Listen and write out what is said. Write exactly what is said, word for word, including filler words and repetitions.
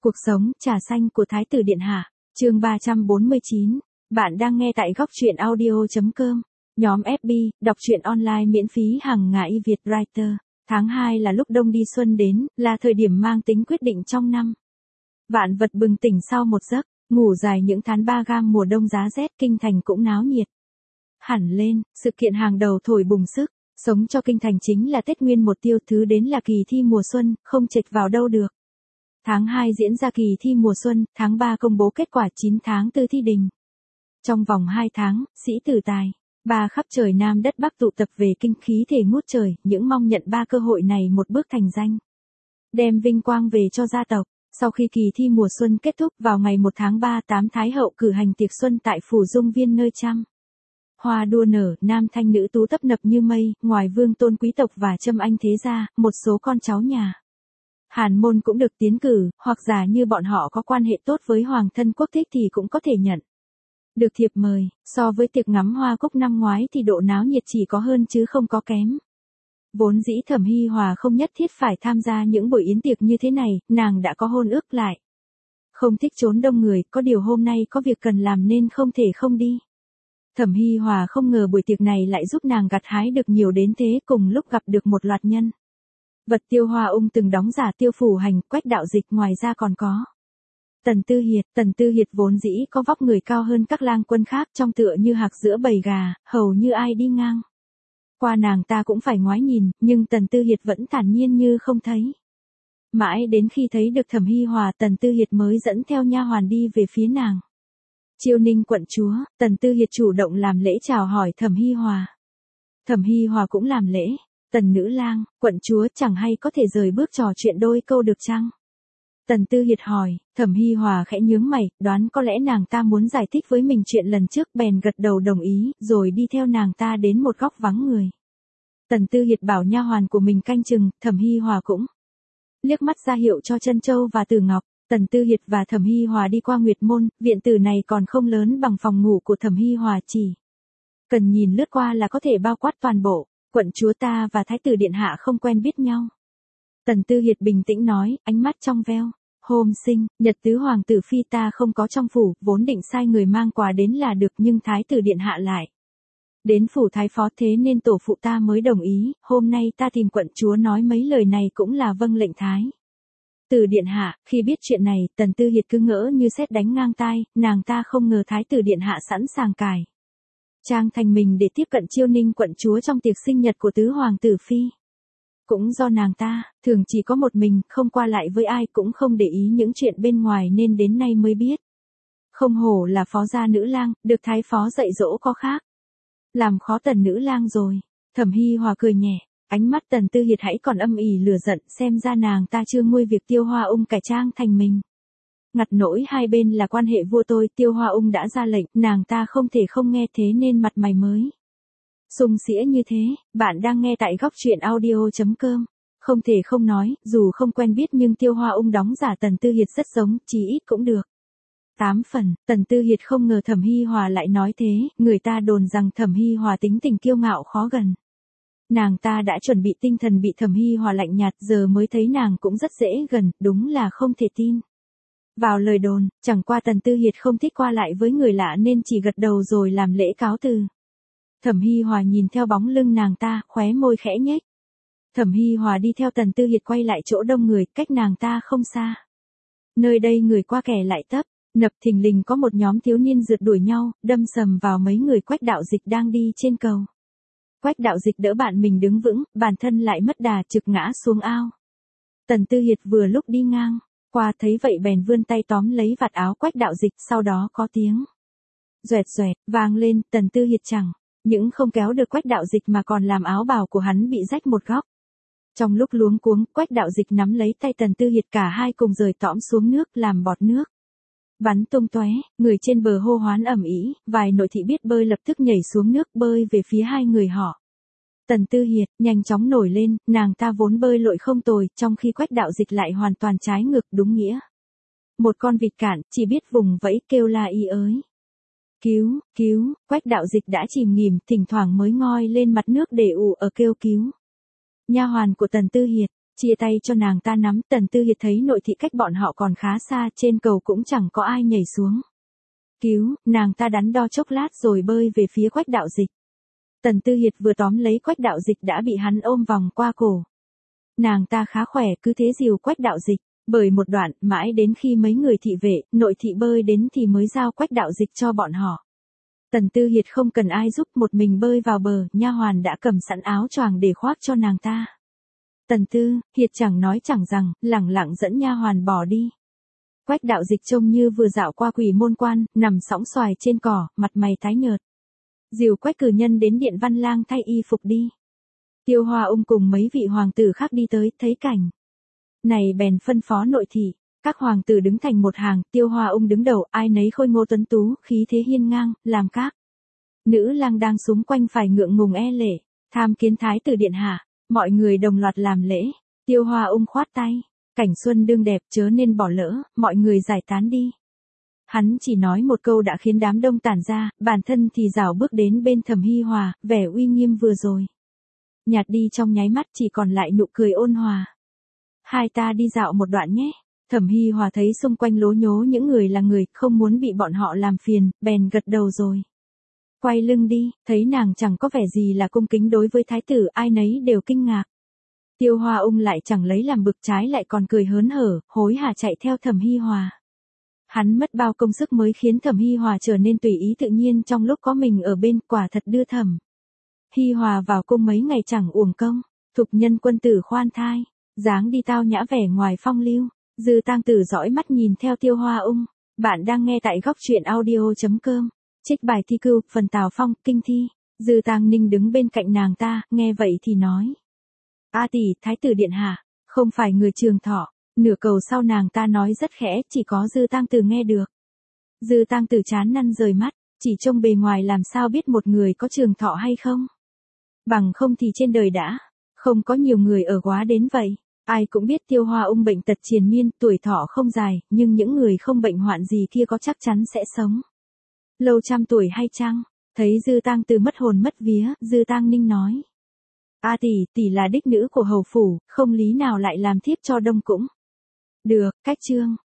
Cuộc sống, trà xanh của Thái tử Điện Hạ, chương ba trăm bốn mươi chín. Bạn đang nghe tại góc truyện audio chấm com. Nhóm ép bê, đọc truyện online miễn phí hàng ngày Việt Writer. Tháng hai là lúc đông đi xuân đến, là thời điểm mang tính quyết định trong năm. Vạn vật bừng tỉnh sau một giấc, ngủ dài những tháng ba gam mùa đông giá rét, kinh thành cũng náo nhiệt. Hẳn lên, sự kiện hàng đầu thổi bùng sức, sống cho kinh thành chính là Tết Nguyên một tiêu, thứ đến là kỳ thi mùa xuân, không chệch vào đâu được. Tháng hai diễn ra kỳ thi mùa xuân, tháng ba công bố kết quả, chín tháng tư thi đình. Trong vòng hai tháng, sĩ tử tài, ba khắp trời Nam đất Bắc tụ tập về kinh, khí thể ngút trời, những mong nhận ba cơ hội này một bước thành danh. Đem vinh quang về cho gia tộc. Sau khi kỳ thi mùa xuân kết thúc vào ngày một tháng ba, tám Thái hậu cử hành tiệc xuân tại Phủ Dung Viên nơi trăm hoa đua nở, nam thanh nữ tú tấp nập như mây, ngoài vương tôn quý tộc và Trâm Anh thế gia, một số con cháu nhà Hàn môn cũng được tiến cử, hoặc giả như bọn họ có quan hệ tốt với hoàng thân quốc thích thì cũng có thể nhận được thiệp mời. So với tiệc ngắm hoa cúc năm ngoái thì độ náo nhiệt chỉ có hơn chứ không có kém. Vốn dĩ Thẩm Hi Hòa không nhất thiết phải tham gia những buổi yến tiệc như thế này, nàng đã có hôn ước lại. Không thích trốn đông người, có điều hôm nay có việc cần làm nên không thể không đi. Thẩm Hi Hòa không ngờ buổi tiệc này lại giúp nàng gặt hái được nhiều đến thế, cùng lúc gặp được một loạt nhân vật Tiêu Hoa Ung từng đóng giả Tiêu Phủ Hành, Quách Đạo Dịch, ngoài ra còn có Tần Tư Hiệt. Tần Tư Hiệt vốn dĩ có vóc người cao hơn các lang quân khác, trông tựa như hạc giữa bầy gà, hầu như ai đi ngang qua nàng ta cũng phải ngoái nhìn, nhưng Tần Tư Hiệt vẫn thản nhiên như không thấy. Mãi đến khi thấy được Thẩm Hi Hòa, Tần Tư Hiệt mới dẫn theo nha hoàn đi về phía nàng. Chiêu Ninh quận chúa, Tần Tư Hiệt chủ động làm lễ chào hỏi Thẩm Hi Hòa. Thẩm Hi Hòa cũng làm lễ. Tần nữ lang, quận chúa chẳng hay có thể rời bước trò chuyện đôi câu được chăng? Tần Tư Hiệt hỏi. Thẩm Hi Hòa khẽ nhướng mày, đoán có lẽ nàng ta muốn giải thích với mình chuyện lần trước, bèn gật đầu đồng ý, rồi đi theo nàng ta đến một góc vắng người. Tần Tư Hiệt bảo nha hoàn của mình canh chừng, Thẩm Hi Hòa cũng liếc mắt ra hiệu cho Trân Châu và Từ Ngọc. Tần Tư Hiệt và Thẩm Hi Hòa đi qua Nguyệt Môn, viện tử này còn không lớn bằng phòng ngủ của Thẩm Hi Hòa, chỉ cần nhìn lướt qua là có thể bao quát toàn bộ. Quận chúa ta và Thái tử Điện Hạ không quen biết nhau. Tần Tư Hiệt bình tĩnh nói, ánh mắt trong veo. Hôm sinh, nhật tứ hoàng tử phi ta không có trong phủ, vốn định sai người mang quà đến là được, nhưng Thái tử Điện Hạ lại đến phủ thái phó, thế nên tổ phụ ta mới đồng ý. Hôm nay ta tìm quận chúa nói mấy lời này cũng là vâng lệnh Thái tử Điện Hạ. Khi biết chuyện này, Tần Tư Hiệt cứ ngỡ như sét đánh ngang tai, nàng ta không ngờ Thái tử Điện Hạ sẵn sàng cải trang thành mình để tiếp cận Chiêu Ninh quận chúa trong tiệc sinh nhật của tứ hoàng tử phi. Cũng do nàng ta, thường chỉ có một mình, không qua lại với ai, cũng không để ý những chuyện bên ngoài nên đến nay mới biết. Không hổ là phó gia nữ lang, được thái phó dạy dỗ có khác. Làm khó Tần nữ lang rồi. Thẩm Hi Hòa cười nhẹ, ánh mắt Tần Tư Hiệt hãy còn âm ỉ lửa giận, xem ra nàng ta chưa nguôi việc Tiêu Hoa Ung cải trang thành mình. Ngặt nỗi hai bên là quan hệ vua tôi, Tiêu Hoa Ung đã ra lệnh, nàng ta không thể không nghe, thế nên mặt mày mới sung sĩa như thế. Bạn đang nghe tại góc truyện audio chấm com. Không thể không nói, dù không quen biết nhưng Tiêu Hoa Ung đóng giả Tần Tư Hiệt rất giống, chí ít cũng được tám phần. Tần Tư Hiệt không ngờ Thẩm Hi Hòa lại nói thế, người ta đồn rằng Thẩm Hi Hòa tính tình kiêu ngạo khó gần. Nàng ta đã chuẩn bị tinh thần, bị Thẩm Hi Hòa lạnh nhạt, giờ mới thấy nàng cũng rất dễ gần, đúng là không thể tin vào lời đồn. Chẳng qua Tần Tư Hiệt không thích qua lại với người lạ nên chỉ gật đầu rồi làm lễ cáo từ. Thẩm Hi Hòa nhìn theo bóng lưng nàng ta, khóe môi khẽ nhếch. Thẩm Hi Hòa đi theo Tần Tư Hiệt quay lại chỗ đông người, cách nàng ta không xa. Nơi đây người qua kẻ lại tấp nập, thình lình có một nhóm thiếu niên rượt đuổi nhau, đâm sầm vào mấy người Quách Đạo Dịch đang đi trên cầu. Quách Đạo Dịch đỡ bạn mình đứng vững, bản thân lại mất đà trực ngã xuống ao. Tần Tư Hiệt vừa lúc đi ngang qua thấy vậy bèn vươn tay tóm lấy vạt áo Quách Đạo Dịch, sau đó có tiếng doẹt doẹt vang lên. Tần Tư Hiệt chẳng những không kéo được Quách Đạo Dịch mà còn làm áo bào của hắn bị rách một góc. Trong lúc luống cuống, Quách Đạo Dịch nắm lấy tay Tần Tư Hiệt, cả hai cùng rời tõm xuống nước, làm bọt nước bắn tung tóe. Người trên bờ hô hoán ầm ĩ, vài nội thị biết bơi lập tức nhảy xuống nước bơi về phía hai người họ. Tần Tư Hiệt nhanh chóng nổi lên, nàng ta vốn bơi lội không tồi, trong khi Quách Đạo Dịch lại hoàn toàn trái ngược, đúng nghĩa một con vịt cạn, chỉ biết vùng vẫy kêu la y ới. Cứu, cứu. Quách Đạo Dịch đã chìm nghỉm, thỉnh thoảng mới ngoi lên mặt nước để ù ở kêu cứu. Nha hoàn của Tần Tư Hiệt Chia tay cho nàng ta nắm, Tần Tư Hiệt thấy nội thị cách bọn họ còn khá xa, trên cầu cũng chẳng có ai nhảy xuống cứu, nàng ta đắn đo chốc lát rồi bơi về phía Quách Đạo Dịch. Tần Tư Hiệt vừa tóm lấy Quách Đạo Dịch đã bị hắn ôm vòng qua cổ. Nàng ta khá khỏe, cứ thế dìu Quách Đạo Dịch, bởi một đoạn, mãi đến khi mấy người thị vệ, nội thị bơi đến thì mới giao Quách Đạo Dịch cho bọn họ. Tần Tư Hiệt không cần ai giúp, một mình bơi vào bờ, nha hoàn đã cầm sẵn áo choàng để khoác cho nàng ta. Tần Tư Hiệt chẳng nói chẳng rằng, lẳng lặng dẫn nha hoàn bỏ đi. Quách Đạo Dịch trông như vừa dạo qua Quỷ Môn Quan, nằm sõng xoài trên cỏ, mặt mày tái nhợt. Dìu Quách Cử Nhân đến Điện Văn Lang thay y phục đi. Tiêu Hoa Ung cùng mấy vị hoàng tử khác đi tới, thấy cảnh này bèn phân phó nội thị, các hoàng tử đứng thành một hàng, Tiêu Hoa Ung đứng đầu, ai nấy khôi ngô tuấn tú, khí thế hiên ngang, làm các nữ lang đang xúm quanh phải ngượng ngùng e lệ, tham kiến thái tử điện hạ, mọi người đồng loạt làm lễ. Tiêu Hoa Ung khoát tay, cảnh xuân đương đẹp chớ nên bỏ lỡ, mọi người giải tán đi. Hắn chỉ nói một câu đã khiến đám đông tản ra, bản thân thì rảo bước đến bên Thẩm Hi Hòa, vẻ uy nghiêm vừa rồi nhạt đi trong nháy mắt, chỉ còn lại nụ cười ôn hòa. Hai ta đi dạo một đoạn nhé. Thẩm Hi Hòa thấy xung quanh lố nhố những người là người, không muốn bị bọn họ làm phiền, bèn gật đầu rồi quay lưng đi, thấy nàng chẳng có vẻ gì là cung kính đối với thái tử, ai nấy đều kinh ngạc. Tiêu Hoa Ung lại chẳng lấy làm bực, trái lại còn cười hớn hở, hối hả chạy theo Thẩm Hi Hòa. Hắn mất bao công sức mới khiến Thẩm Hi Hòa trở nên tùy ý tự nhiên trong lúc có mình ở bên, quả thật đưa Thẩm Hi Hòa vào cung mấy ngày chẳng uổng công. Thục nhân quân tử khoan thai, dáng đi tao nhã vẻ ngoài phong lưu. Dư Tang Tử dõi mắt nhìn theo Tiêu Hoa Ung. Bạn đang nghe tại góc truyện audio chấm com. Trích bài thi cưu, phần Tào Phong, kinh thi. Dư Tang Ninh đứng bên cạnh nàng ta, nghe vậy thì nói: A tỷ, thái tử điện hạ, không phải người trường thọ. Nửa cầu sau nàng ta nói rất khẽ, chỉ có Dư Tang Tử nghe được. Dư Tang Tử chán năn rời mắt, chỉ trông bề ngoài làm sao biết một người có trường thọ hay không. Bằng không thì trên đời đã không có nhiều người ở quá đến vậy. Ai cũng biết Tiêu Hoa Ung bệnh tật triền miên, tuổi thọ không dài, nhưng những người không bệnh hoạn gì kia có chắc chắn sẽ sống lâu trăm tuổi hay chăng? Thấy Dư Tang Từ mất hồn mất vía, Dư Tang Ninh nói: A tỷ, tỷ là đích nữ của hầu phủ, không lý nào lại làm thiếp cho Đông cũng được. Cách chương